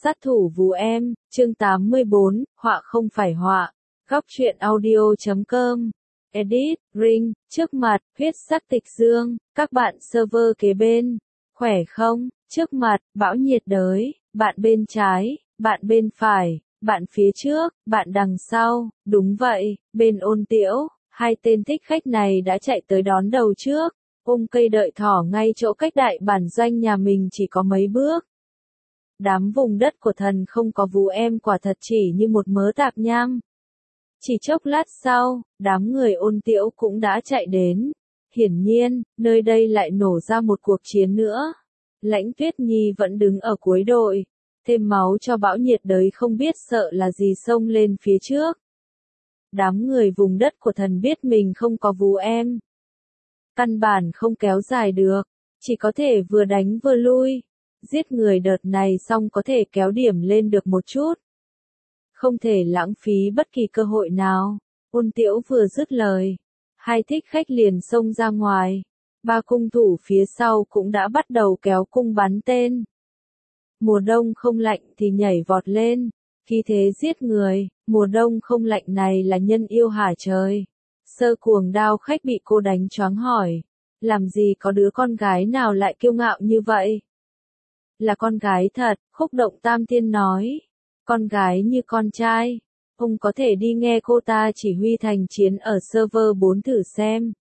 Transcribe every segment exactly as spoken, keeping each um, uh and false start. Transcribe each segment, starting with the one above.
Sát thủ Vú Em, chương tám mươi bốn, họa không phải họa. Góc truyện audio chấm com. Edit, Ring, trước mặt, huyết sắc tịch dương, các bạn server kế bên. Khỏe không? Trước mặt, bão nhiệt đới, bạn bên trái, bạn bên phải, bạn phía trước, bạn đằng sau. Đúng vậy, bên Ôn Tiễu, hai tên thích khách này đã chạy tới đón đầu trước. Ôm cây đợi thỏ ngay chỗ cách đại bản doanh nhà mình chỉ có mấy bước. Đám vùng đất của thần không có Vú Em quả thật chỉ như một mớ tạp nham. Chỉ chốc lát sau, đám người Ôn Tiễu cũng đã chạy đến. Hiển nhiên, nơi đây lại nổ ra một cuộc chiến nữa. Lãnh Tuyết Nhi vẫn đứng ở cuối đội. Thêm máu cho bão nhiệt đới không biết sợ là gì xông lên phía trước. Đám người vùng đất của thần biết mình không có Vú Em. Căn bản không kéo dài được. Chỉ có thể vừa đánh vừa lui. Giết người đợt này xong có thể kéo điểm lên được một chút. Không thể lãng phí bất kỳ cơ hội nào. Ôn Tiễu vừa dứt lời. Hai thích khách liền xông ra ngoài. Ba cung thủ phía sau cũng đã bắt đầu kéo cung bắn tên. Mùa đông không lạnh thì nhảy vọt lên. Khí thế giết người, mùa đông không lạnh này là nhân yêu hả trời. Sơ cuồng đao khách bị cô đánh choáng hỏi. Làm gì có đứa con gái nào lại kiêu ngạo như vậy? Là con gái thật, Khúc Động Tam Tiên nói. Con gái như con trai. Ông có thể đi nghe cô ta chỉ huy thành chiến ở server bốn thử xem.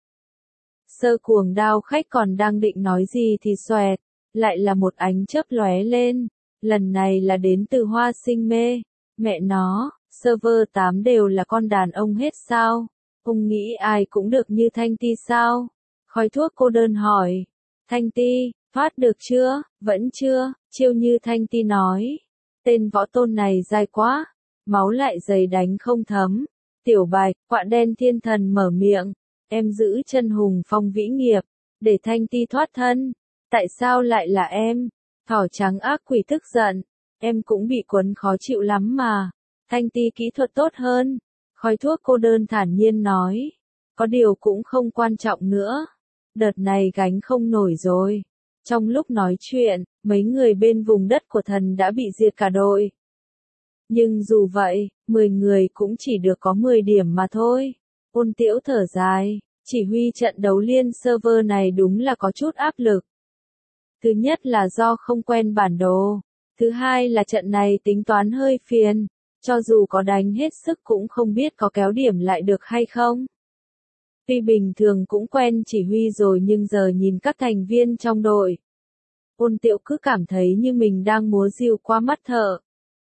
Sơ cuồng đao khách còn đang định nói gì thì xoẹt. Lại là một ánh chớp lóe lên. Lần này là đến từ Hoa Sinh Mê. Mẹ nó, server tám đều là con đàn ông hết sao? Ông nghĩ ai cũng được như Thanh Ti sao? Khói thuốc cô đơn hỏi. Thanh Ti, phát được chưa? Vẫn chưa, chiêu như Thanh Ti nói. Tên võ tôn này dai quá. Máu lại dày đánh không thấm. Tiểu Bạch, quạ đen thiên thần mở miệng. Em giữ chân hùng phong vĩ nghiệp. Để Thanh Ti thoát thân. Tại sao lại là em? Thỏ trắng ác quỷ tức giận. Em cũng bị quấn khó chịu lắm mà. Thanh Ti kỹ thuật tốt hơn. Khói thuốc cô đơn thản nhiên nói. Có điều cũng không quan trọng nữa. Đợt này gánh không nổi rồi. Trong lúc nói chuyện, mấy người bên vùng đất của thần đã bị diệt cả đội. Nhưng dù vậy, mười người cũng chỉ được có mười điểm mà thôi. Ôn Tiễu thở dài, chỉ huy trận đấu liên server này đúng là có chút áp lực. Thứ nhất là do không quen bản đồ. Thứ hai là trận này tính toán hơi phiền. Cho dù có đánh hết sức cũng không biết có kéo điểm lại được hay không. Tuy bình thường cũng quen chỉ huy rồi nhưng giờ nhìn các thành viên trong đội. Ôn Tiễu cứ cảm thấy như mình đang múa diều qua mắt thợ.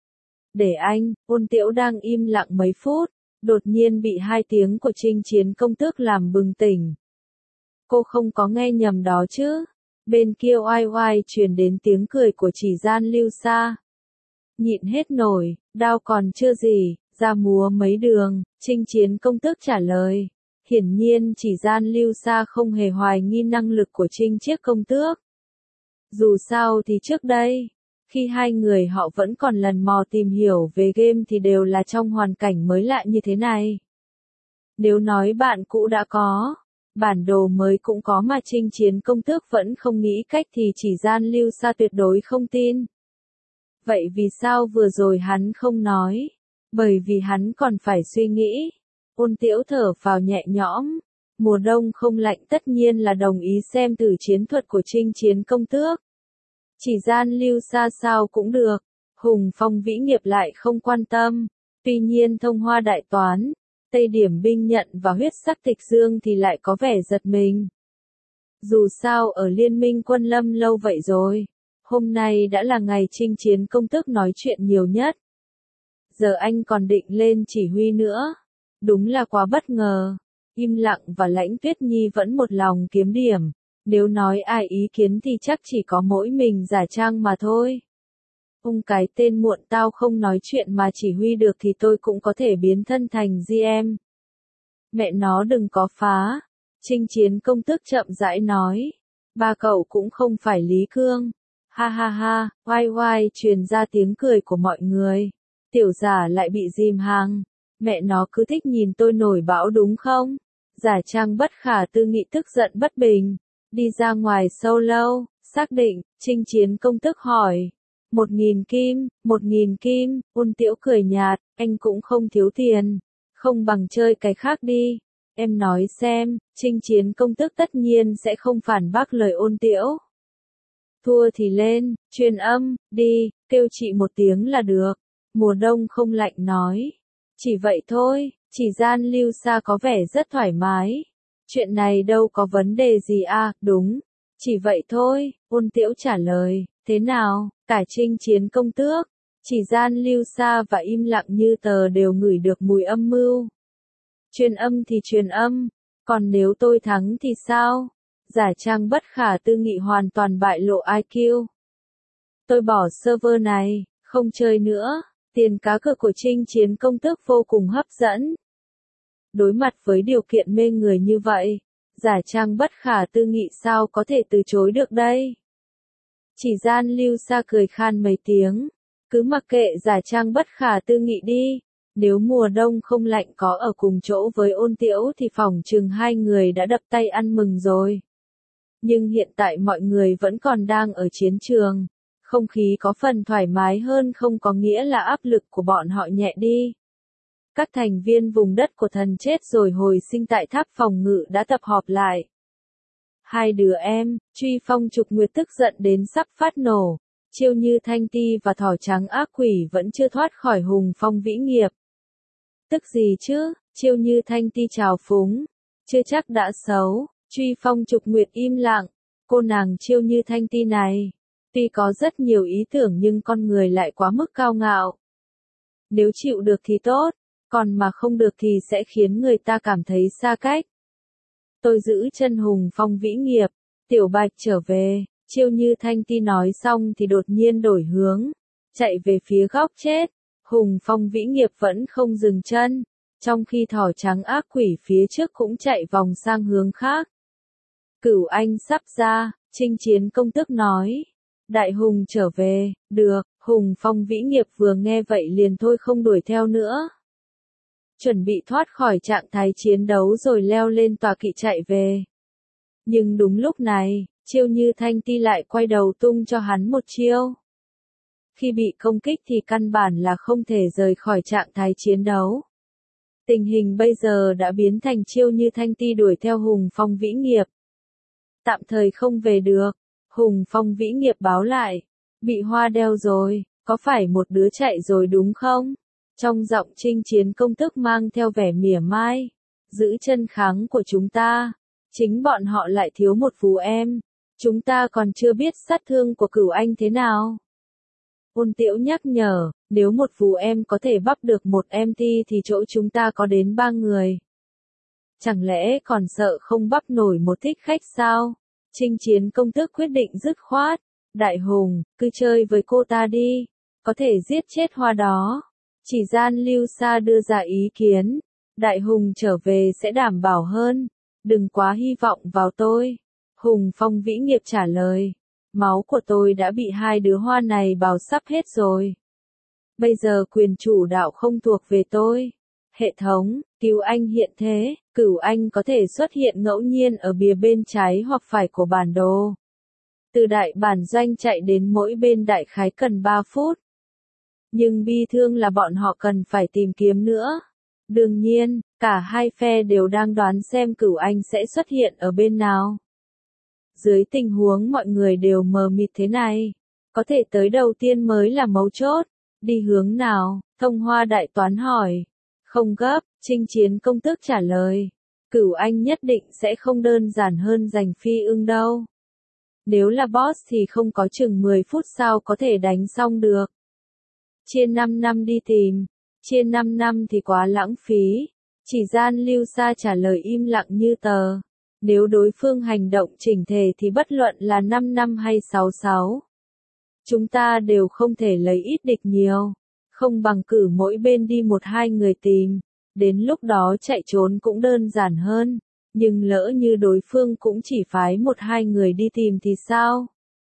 Để anh, Ôn Tiễu đang im lặng mấy phút, đột nhiên bị hai tiếng của Chinh Chiến Công Tước làm bừng tỉnh. Cô không có nghe nhầm đó chứ? Bên kia oai oai truyền đến tiếng cười của Chỉ Gian Lưu Sa. Nhịn hết nổi, đao còn chưa gì, ra múa mấy đường, Chinh Chiến Công Tước trả lời. Hiển nhiên Chỉ Gian Lưu Sa không hề hoài nghi năng lực của Trinh Chiếc Công Tước. Dù sao thì trước đây, khi hai người họ vẫn còn lần mò tìm hiểu về game thì đều là trong hoàn cảnh mới lạ như thế này. Nếu nói bạn cũ đã có, bản đồ mới cũng có mà Chinh Chiến Công Tước vẫn không nghĩ cách thì Chỉ Gian Lưu Sa tuyệt đối không tin. Vậy vì sao vừa rồi hắn không nói? Bởi vì hắn còn phải suy nghĩ. Ôn Tiễu thở phào nhẹ nhõm. Mùa đông không lạnh tất nhiên là đồng ý xem thử chiến thuật của Chinh Chiến Công Tước. Chỉ Gian Lưu Sa sao cũng được. Hùng phong vĩ nghiệp lại không quan tâm. Tuy nhiên Thông Hoa Đại Toán, Tây Điểm Binh Nhận và huyết sắc tịch dương thì lại có vẻ giật mình. Dù sao ở Liên minh Quân Lâm lâu vậy rồi. Hôm nay đã là ngày Chinh Chiến Công Tước nói chuyện nhiều nhất. Giờ anh còn định lên chỉ huy nữa. Đúng là quá bất ngờ. Im lặng và Lãnh Tuyết Nhi vẫn một lòng kiếm điểm. Nếu nói ai ý kiến thì chắc chỉ có mỗi mình giả trang mà thôi. Ông cái tên muộn tao không nói chuyện mà chỉ huy được thì tôi cũng có thể biến thân thành giê em. Mẹ nó đừng có phá. Chinh Chiến Công Tước chậm rãi nói. Ba cậu cũng không phải Lý Cương. Ha ha ha, oai oai truyền ra tiếng cười của mọi người. Tiểu giả lại bị dìm hàng. Mẹ nó cứ thích nhìn tôi nổi bão đúng không? Giả trang bất khả tư nghị tức giận bất bình. Đi ra ngoài solo, xác định, Chinh Chiến Công Tước hỏi. Một nghìn kim, một nghìn kim, Ôn Tiễu cười nhạt, anh cũng không thiếu tiền. Không bằng chơi cái khác đi. Em nói xem, chinh chiến công tước tất nhiên sẽ không phản bác lời Ôn Tiễu. Thua thì lên, truyền âm, đi, kêu chị một tiếng là được. Mùa đông không lạnh nói. Chỉ vậy thôi, chỉ gian lưu xa có vẻ rất thoải mái. Chuyện này đâu có vấn đề gì à, đúng. Chỉ vậy thôi, Ôn Tiễu trả lời, thế nào, cả chinh chiến công tước. Chỉ gian lưu xa và im lặng như tờ đều ngửi được mùi âm mưu. Truyền âm thì truyền âm, còn nếu tôi thắng thì sao? Giả trang bất khả tư nghị hoàn toàn bại lộ i kiu. Tôi bỏ server này, không chơi nữa. Tiền cá cược của chinh chiến công tước vô cùng hấp dẫn. Đối mặt với điều kiện mê người như vậy, giả trang bất khả tư nghị sao có thể từ chối được đây? Chỉ gian lưu xa cười khan mấy tiếng. Cứ mặc kệ giả trang bất khả tư nghị đi. Nếu mùa đông không lạnh có ở cùng chỗ với Ôn Tiễu thì phỏng chừng hai người đã đập tay ăn mừng rồi. Nhưng hiện tại mọi người vẫn còn đang ở chiến trường. Không khí có phần thoải mái hơn không có nghĩa là áp lực của bọn họ nhẹ đi. Các thành viên vùng đất của thần chết rồi hồi sinh tại tháp phòng ngự đã tập họp lại. Hai đứa em, Truy Phong Trục Nguyệt tức giận đến sắp phát nổ. Chiêu Như Thanh Ti và Thỏ Trắng Ác Quỷ vẫn chưa thoát khỏi hùng phong vĩ nghiệp. Tức gì chứ, Chiêu Như Thanh Ti trào phúng. Chưa chắc đã xấu, Truy Phong Trục Nguyệt im lặng. Cô nàng Chiêu Như Thanh Ti này, tuy có rất nhiều ý tưởng nhưng con người lại quá mức cao ngạo. Nếu chịu được thì tốt, còn mà không được thì sẽ khiến người ta cảm thấy xa cách. Tôi giữ chân hùng phong vĩ nghiệp, Tiểu Bạch trở về. Chiêu Như Thanh Ti nói xong thì đột nhiên đổi hướng, chạy về phía góc chết. Hùng phong vĩ nghiệp vẫn không dừng chân, trong khi Thỏ Trắng Ác Quỷ phía trước cũng chạy vòng sang hướng khác. Cửu Anh sắp ra, chinh chiến công tước nói. Đại hùng trở về, được, hùng phong vĩ nghiệp vừa nghe vậy liền thôi không đuổi theo nữa. Chuẩn bị thoát khỏi trạng thái chiến đấu rồi leo lên tọa kỵ chạy về. Nhưng đúng lúc này, Chiêu Như Thanh Ti lại quay đầu tung cho hắn một chiêu. Khi bị công kích thì căn bản là không thể rời khỏi trạng thái chiến đấu. Tình hình bây giờ đã biến thành Chiêu Như Thanh Ti đuổi theo hùng phong vĩ nghiệp. Tạm thời không về được, hùng phong vĩ nghiệp báo lại. Bị hoa đeo rồi, có phải một đứa chạy rồi đúng không? Trong giọng chinh chiến công tước mang theo vẻ mỉa mai. Giữ chân kháng của chúng ta. Chính bọn họ lại thiếu một phù em. Chúng ta còn chưa biết sát thương của Cửu Anh thế nào. Ôn Tiễu nhắc nhở, nếu một phù em có thể bắp được một em ti thì chỗ chúng ta có đến ba người. Chẳng lẽ còn sợ không bắp nổi một thích khách sao? Chinh chiến công tước quyết định dứt khoát. Đại hùng, cứ chơi với cô ta đi. Có thể giết chết hoa đó. Chỉ gian lưu xa đưa ra ý kiến. Đại hùng trở về sẽ đảm bảo hơn. Đừng quá hy vọng vào tôi. Hùng phong vĩ nghiệp trả lời. Máu của tôi đã bị hai đứa hoa này bào sắp hết rồi. Bây giờ quyền chủ đạo không thuộc về tôi. Hệ thống, cứu anh hiện thế, Cửu Anh có thể xuất hiện ngẫu nhiên ở bìa bên trái hoặc phải của bản đồ. Từ đại bản doanh chạy đến mỗi bên đại khái cần ba phút. Nhưng bi thương là bọn họ cần phải tìm kiếm nữa. Đương nhiên, cả hai phe đều đang đoán xem Cửu Anh sẽ xuất hiện ở bên nào. Dưới tình huống mọi người đều mờ mịt thế này, có thể tới đầu tiên mới là mấu chốt. Đi hướng nào? Thông Hoa đại toán hỏi. Không gấp, chinh chiến công tước trả lời. Cửu Anh nhất định sẽ không đơn giản hơn giành phi ưng đâu. Nếu là boss thì không có chừng mười phút sao có thể đánh xong được. Chia năm năm đi tìm. Chia năm năm thì quá lãng phí. Chỉ gian lưu xa trả lời im lặng như tờ. Nếu đối phương hành động chỉnh thể thì bất luận là năm năm hay sáu sáu. Chúng ta đều không thể lấy ít địch nhiều. Không bằng cử mỗi bên đi một hai người tìm. Đến lúc đó chạy trốn cũng đơn giản hơn. Nhưng lỡ như đối phương cũng chỉ phái một hai người đi tìm thì sao?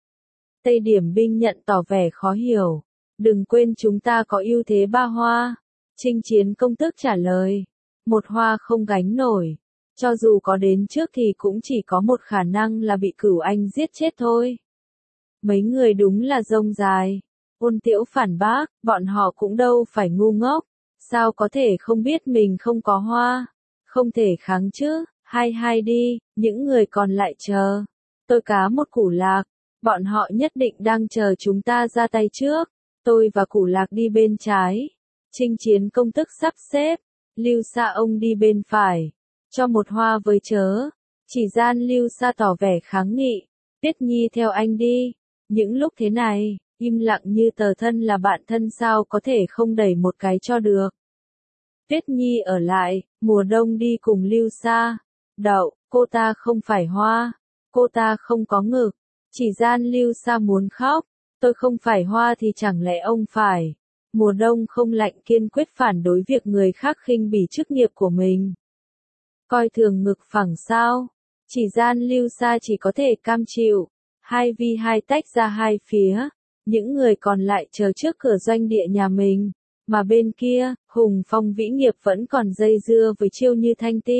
Tây Điểm binh nhận tỏ vẻ khó hiểu. Đừng quên chúng ta có ưu thế ba hoa. Chinh chiến công tước trả lời. Một hoa không gánh nổi. Cho dù có đến trước thì cũng chỉ có một khả năng là bị Cửu Anh giết chết thôi. Mấy người đúng là rông dài. Ôn Tiễu phản bác, bọn họ cũng đâu phải ngu ngốc, sao có thể không biết mình không có hoa, không thể kháng chứ, hai hai đi, những người còn lại chờ. Tôi cá một củ lạc, bọn họ nhất định đang chờ chúng ta ra tay trước, tôi và củ lạc đi bên trái. Chinh Chiến công tức sắp xếp, Lưu Sa ông đi bên phải, cho một hoa với chớ. Chỉ gian Lưu Sa tỏ vẻ kháng nghị, Tuyết Nhi theo anh đi. Những lúc thế này, im lặng như tờ, thân là bạn thân sao có thể không đẩy một cái cho được. Tuyết Nhi ở lại, mùa đông đi cùng Lưu Sa. Đậu, cô ta không phải hoa, cô ta không có ngực. Chỉ gian Lưu Sa muốn khóc, tôi không phải hoa thì chẳng lẽ ông phải. Mùa đông không lạnh kiên quyết phản đối việc người khác khinh bỉ chức nghiệp của mình. Coi thường ngực phẳng sao? Chỉ gian Lưu Sa chỉ có thể cam chịu. Hai vi hai tách ra hai phía. Những người còn lại chờ trước cửa doanh địa nhà mình. Mà bên kia, Hùng Phong Vĩ Nghiệp vẫn còn dây dưa với Chiêu Như Thanh Ti.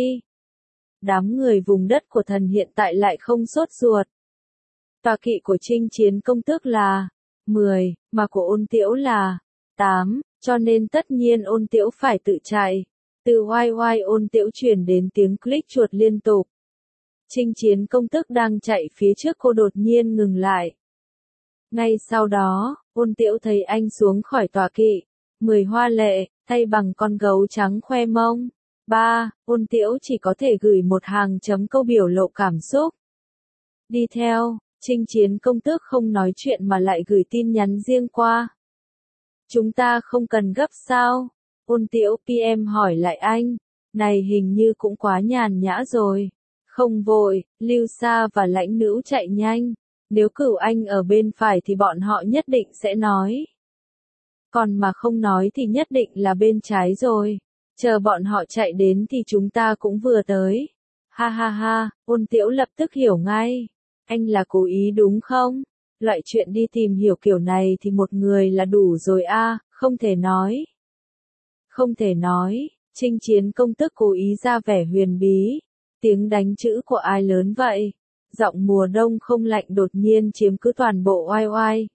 Đám người vùng đất của thần hiện tại lại không sốt ruột. Tọa kỵ của Chinh Chiến công tước là mười, mà của Ôn Tiễu là tám, cho nên tất nhiên Ôn Tiễu phải tự chạy. Từ oai oai Ôn Tiễu chuyển đến tiếng click chuột liên tục. Chinh Chiến công tước đang chạy phía trước cô đột nhiên ngừng lại. Ngay sau đó, Ôn Tiễu thấy anh xuống khỏi tọa kỵ. Mười hoa lệ, tay bằng con gấu trắng khoe mông. Ba, Ôn Tiễu chỉ có thể gửi một hàng chấm câu biểu lộ cảm xúc. Đi theo, Chinh Chiến công tước không nói chuyện mà lại gửi tin nhắn riêng qua. Chúng ta không cần gấp sao? Ôn Tiễu pê em hỏi lại anh. Này hình như cũng quá nhàn nhã rồi. Không vội, Lưu Sa và lãnh nữ chạy nhanh. Nếu Cửu Anh ở bên phải thì bọn họ nhất định sẽ nói. Còn mà không nói thì nhất định là bên trái rồi. Chờ bọn họ chạy đến thì chúng ta cũng vừa tới. Ha ha ha, Ôn Tiễu lập tức hiểu ngay. Anh là cố ý đúng không? Loại chuyện đi tìm hiểu kiểu này thì một người là đủ rồi a, không thể nói. Không thể nói, Chinh Chiến công tức cố ý ra vẻ huyền bí. Tiếng đánh chữ của ai lớn vậy? Giọng mùa đông không lạnh đột nhiên chiếm cứ toàn bộ oai oai.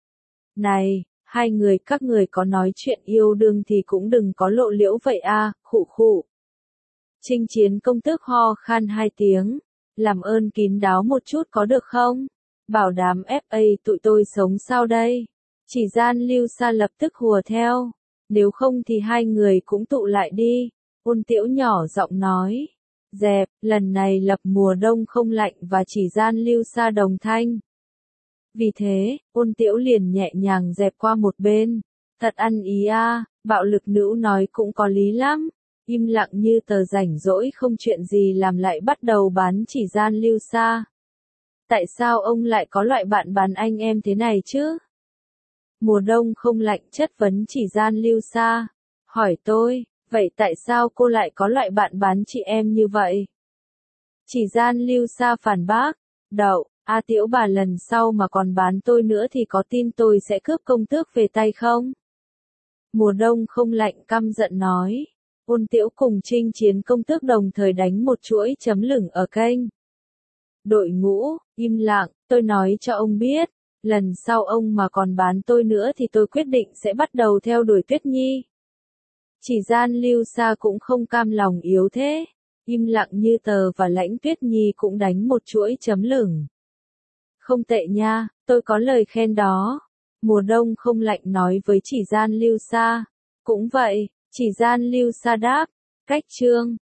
Này, hai người các người có nói chuyện yêu đương thì cũng đừng có lộ liễu vậy a, khụ khụ. Chinh Chiến công tước ho khan hai tiếng. Làm ơn kín đáo một chút có được không? Bảo đảm ép a tụi tôi sống sao đây? Chỉ gian Lưu Sa lập tức hùa theo. Nếu không thì hai người cũng tụ lại đi. Ôn Tiễu nhỏ giọng nói. Dẹp, lần này lập mùa đông không lạnh và chỉ gian Lưu Sa đồng thanh. Vì thế, Ôn Tiễu liền nhẹ nhàng dẹp qua một bên. Thật ăn ý a, bạo lực nữ nói cũng có lý lắm. Im lặng như tờ rảnh rỗi không chuyện gì làm lại bắt đầu bán chỉ gian Lưu Sa. Tại sao ông lại có loại bạn bán anh em thế này chứ? Mùa đông không lạnh chất vấn chỉ gian Lưu Sa. Hỏi tôi, vậy tại sao cô lại có loại bạn bán chị em như vậy? Chỉ gian Lưu Sa phản bác. Đậu, A Tiễu bà lần sau mà còn bán tôi nữa thì có tin tôi sẽ cướp công tước về tay không? Mùa đông không lạnh căm giận nói. Ôn Tiễu cùng Chinh Chiến công tước đồng thời đánh một chuỗi chấm lửng ở kênh. Đội ngũ, im lặng, tôi nói cho ông biết, lần sau ông mà còn bán tôi nữa thì tôi quyết định sẽ bắt đầu theo đuổi Tuyết Nhi. Chỉ gian Lưu Sa cũng không cam lòng yếu thế, im lặng như tờ và lãnh Tuyết Nhi cũng đánh một chuỗi chấm lửng. Không tệ nha, tôi có lời khen đó. Mùa đông không lạnh nói với chỉ gian Lưu Sa. Cũng vậy, chỉ gian Lưu Sa đáp. Cách chương